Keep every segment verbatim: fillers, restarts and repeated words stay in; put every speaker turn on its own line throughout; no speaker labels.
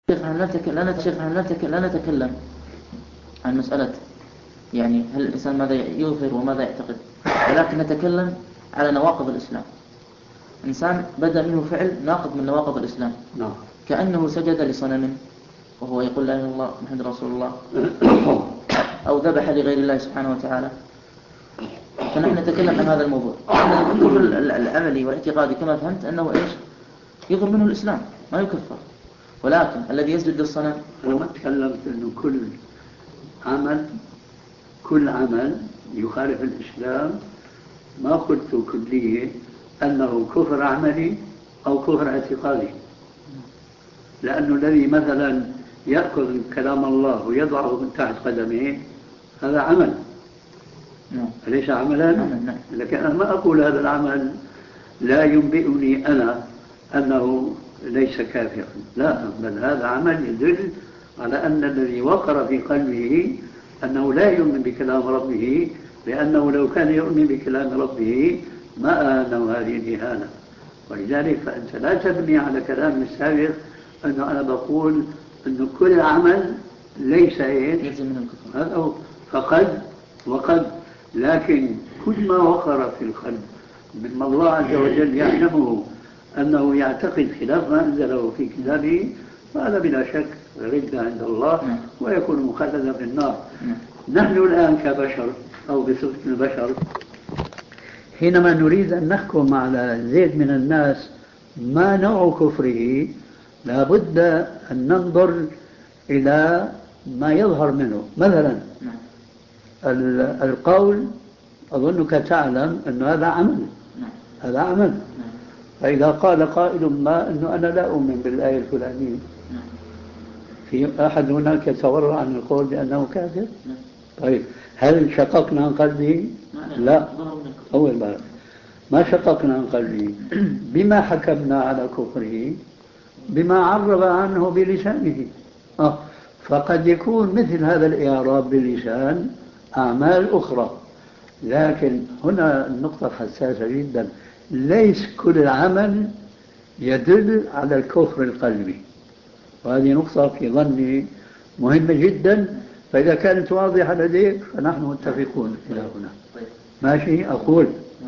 لا نتكلم لا نتكلم عن مسألة يعني هل الإنسان ماذا يظهر وماذا يعتقد، ولكن نتكلم على نواقض الإسلام. إنسان بدأ منه فعل ناقض من نواقض الإسلام،
نعم.
كأنه سجد لصنم وهو يقول لا إله إلا الله محمد رسول الله، أو ذبح لغير الله سبحانه وتعالى. فنحن نتكلم عن هذا الموضوع. الكفر العملي والاعتقادي كما فهمت أنه إيش يظهر منه الإسلام ما يكفر، ولكن الذي يسجد للصنم.
أنا ما تكلمت أنه كل عمل كل عمل يخالف الإسلام ما قلت كلية أنه كفر عملي أو كفر اعتقادي، لأنه الذي مثلا يأخذ كلام الله ويضعه من تحت قدمه هذا عمل، أليس عملا؟ لكن أنا ما أقول هذا العمل لا ينبئني أنا أنه ليس كافرا، لا، بل هذا عمل يدل على أن الذي وقر في قلبه أنه لا يؤمن بكلام ربه، لأنه لو كان يؤمن بكلام ربه ما آنوا هذه الإهانة. ولذلك فأنت لا تبني على كلام السابق أنه أنا بقول أنه كل عمل ليس إيش هذا هو فقد وقد، لكن كل ما وقر في القلب مما الله عز وجل يعلمه أنه يعتقد خلاف ما أنزله في كتابه فهذا بلا شك ردة عند الله ويكون مخلدا في النار. نحن الآن كبشر أو بصفة البشر حينما نريد أن نحكم على زيد من الناس ما نوع كفره لابد أن ننظر إلى ما يظهر منه. مثلا القول أظنك تعلم أن هذا عمل، هذا عمل. فإذا قال قائل ما أنه أنا لا أؤمن بالآية الفلانية، في أحد هناك يتورع عن القول بأنه كافر؟ طيب هل شققنا عن قلبه؟ لا، أول مرة ما شققنا عن قلبه. بما حكمنا على كفره؟ بما عرب عنه بلسانه. آه. فقد يكون مثل هذا الإعراب باللسان أعمال أخرى، لكن هنا النقطة حساسة جدا، ليس كل عمل يدل على الكفر القلبي، وهذه نقطة في ظني مهمة جدا. فإذا كانت واضحة لديك فنحن متفقون إلى هنا. ماشي. أقول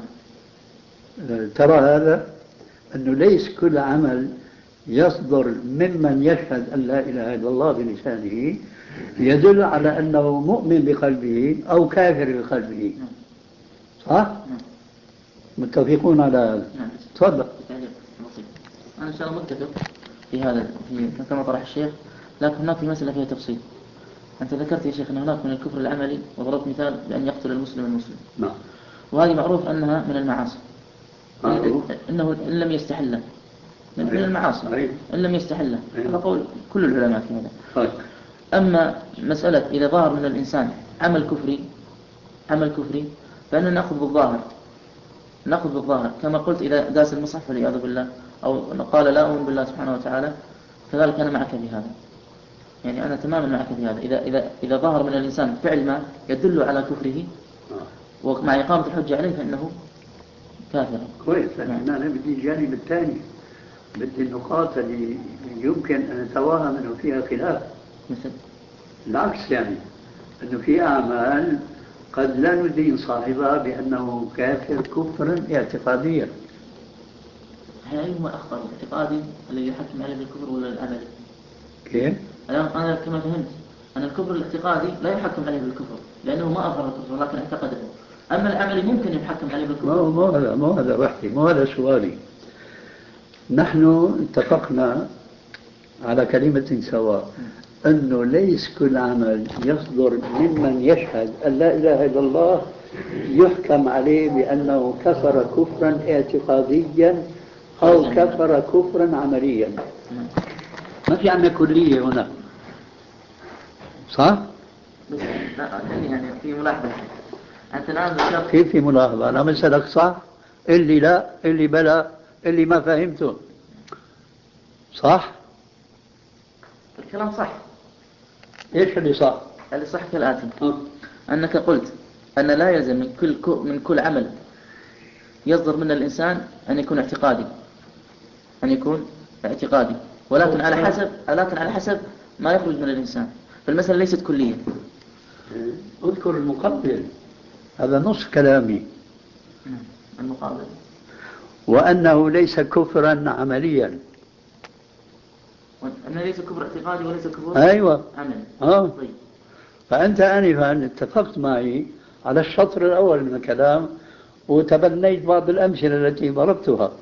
ترى هذا أنه ليس كل عمل يصدر ممن يشهد أن لا إله إلا الله بلسانه يدل على أنه مؤمن بقلبه أو كافر بقلبه، صح؟ متفقون على هذا. تفضل.
أنا إن شاء الله متفق في هذا في كما طرح الشيخ، لكن هناك في مسألة فيها تفصيل. أنت ذكرت يا شيخ أن هناك من الكفر العملي وضربت مثال بأن يقتل المسلم المسلم،
نعم،
وهذه معروف أنها من المعاصي، إنه إن لم يستحله من المعاصي إن لم يستحله، هذا قول كل العلماء في هذا. أما مسألة إذا ظهر من الإنسان عمل كفري عمل كفري فإننا نأخذ بالظاهر نأخذ بالظاهر كما قلت إذا داس المصحف والعياذ بالله أو قال لا أؤمن بالله سبحانه وتعالى، كذلك أنا معك في هذا، يعني أنا تماما معك في هذا. إذا إذا إذا ظهر من الإنسان فعل ما يدل على كفره ومع إقامة الحجة عليه فإنه كافر.
كويس، لكن أنا بدي الجانب الثاني، بدي النقاط اللي يمكن أن نتوهم أنه فيها خلاف،
مثل
العكس، يعني أنه في أعمال قد لا ندين صاحبها بأنه كافر كفرا اعتقاديا.
أيهما أخطر، الاعتقادي الذي يحكم عليه بالكفر ولا العملي؟
كيف؟
أنا كما فهمت أن الكفر الاعتقادي لا يحكم عليه بالكفر لأنه ما أظهر الكفر ولكن اعتقده، أما العملي ممكن يحكم عليه بالكفر.
ما هذا ما هذا بحثي، ما هذا سؤالي. نحن اتفقنا على كلمة سواء أنه ليس كل عمل يصدر ممن يشهد أن لا إله إلا الله يحكم عليه بأنه كفر كفرا اعتقاديا أو كفر كفرا عمليا. ما في عندنا كلية هنا، صح؟
يعني في ملاحظة أنت الآن ذكرت
كيف في ملاحظة؟ أنا مسألك صح؟ اللي لا، اللي بلا، اللي ما فهمته، صح؟
الكلام صح.
إيش اللي صح؟
اللي صح كالآتي: أنك قلت أن لا يلزم من كل من كل عمل يصدر من الإنسان أن يكون اعتقادي أن يكون اعتقادي ولكن على حسب ولكن على حسب ما يخرج من الإنسان، فالمسألة ليست كلية.
اذكر المقابل، هذا نصف كلامي.
المقابل
وأنه ليس كفرا عمليا.
أنه ليس كفر اعتقادي وليس كفر
أيوة.
عملي.
آه.
طيب.
فأنت آنفا اتفقت معي على الشطر الأول من الكلام، وتبنيت بعض الأمثلة التي ضربتها.